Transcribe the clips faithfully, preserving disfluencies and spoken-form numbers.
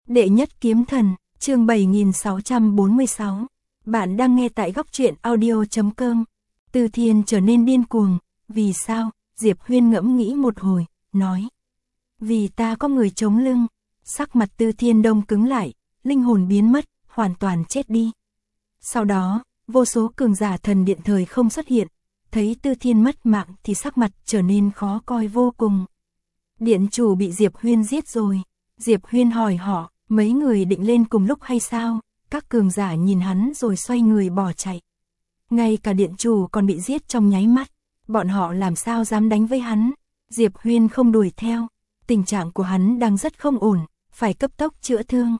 Đệ nhất kiếm thần, chương bảy nghìn sáu trăm bốn mươi sáu. Bạn đang nghe tại góc truyện audio chấm com. Từ Thiên trở nên điên cuồng, vì sao? Diệp Huyên ngẫm nghĩ một hồi, nói. Vì ta có người chống lưng. Sắc mặt Từ Thiên đông cứng lại, linh hồn biến mất, hoàn toàn chết đi. Sau đó, vô số cường giả thần điện thời không xuất hiện, thấy Từ Thiên mất mạng thì sắc mặt trở nên khó coi vô cùng. Điện chủ bị Diệp Huyên giết rồi. Diệp Huyên hỏi họ, mấy người định lên cùng lúc hay sao? Các cường giả nhìn hắn rồi xoay người bỏ chạy. Ngay cả điện chủ còn bị giết trong nháy mắt, bọn họ làm sao dám đánh với hắn? Diệp Huyên không đuổi theo, tình trạng của hắn đang rất không ổn, phải cấp tốc chữa thương.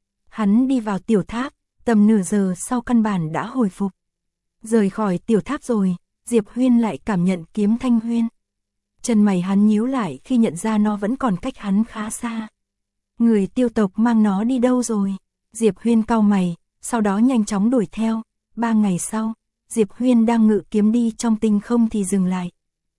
Hắn đi vào tiểu tháp, tầm nửa giờ sau căn bản đã hồi phục. Rời khỏi tiểu tháp rồi, Diệp Huyên lại cảm nhận kiếm Thanh Huyên. Chân mày hắn nhíu lại khi nhận ra nó vẫn còn cách hắn khá xa. Người Tiêu tộc mang nó đi đâu rồi? Diệp Huyên cau mày, sau đó nhanh chóng đuổi theo. Ba ngày sau, Diệp Huyên đang ngự kiếm đi trong tinh không thì dừng lại.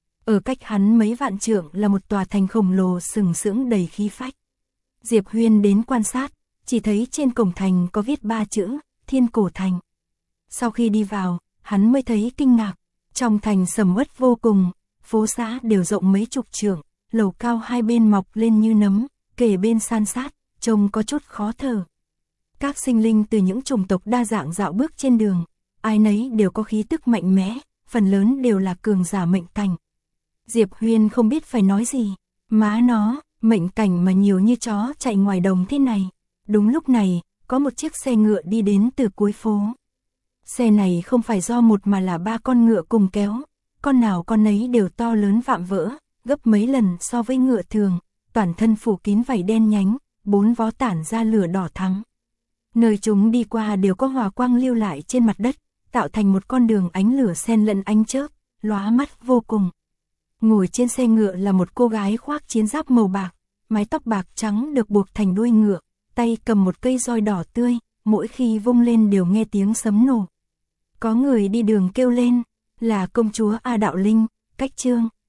Ở cách hắn mấy vạn trượng là một tòa thành khổng lồ sừng sững đầy khí phách. Diệp Huyên đến quan sát, chỉ thấy trên cổng thành có viết ba chữ, Thiên Cổ Thành. Sau khi đi vào, hắn mới thấy kinh ngạc. Trong thành sầm uất vô cùng, phố xá đều rộng mấy chục trượng, lầu cao hai bên mọc lên như nấm, kề bên san sát, trông có chút khó thở. Các sinh linh từ những chủng tộc đa dạng dạo bước trên đường, ai nấy đều có khí tức mạnh mẽ, phần lớn đều là cường giả mệnh cảnh. Diệp Huyên không biết phải nói gì, má nó, mệnh cảnh mà nhiều như chó chạy ngoài đồng thế này. Đúng lúc này, có một chiếc xe ngựa đi đến từ cuối phố. Xe này không phải do một mà là ba con ngựa cùng kéo, con nào con nấy đều to lớn vạm vỡ, gấp mấy lần so với ngựa thường, toàn thân phủ kín vảy đen nhánh, bốn vó tản ra lửa đỏ thắm. Nơi chúng đi qua đều có hỏa quang lưu lại trên mặt đất, tạo thành một con đường ánh lửa xen lẫn ánh chớp, lóa mắt vô cùng. Ngồi trên xe ngựa là một cô gái khoác chiến giáp màu bạc, mái tóc bạc trắng được buộc thành đuôi ngựa, tay cầm một cây roi đỏ tươi, mỗi khi vung lên đều nghe tiếng sấm nổ. Có người đi đường kêu lên, là công chúa A Đạo Linh, Cách Trương.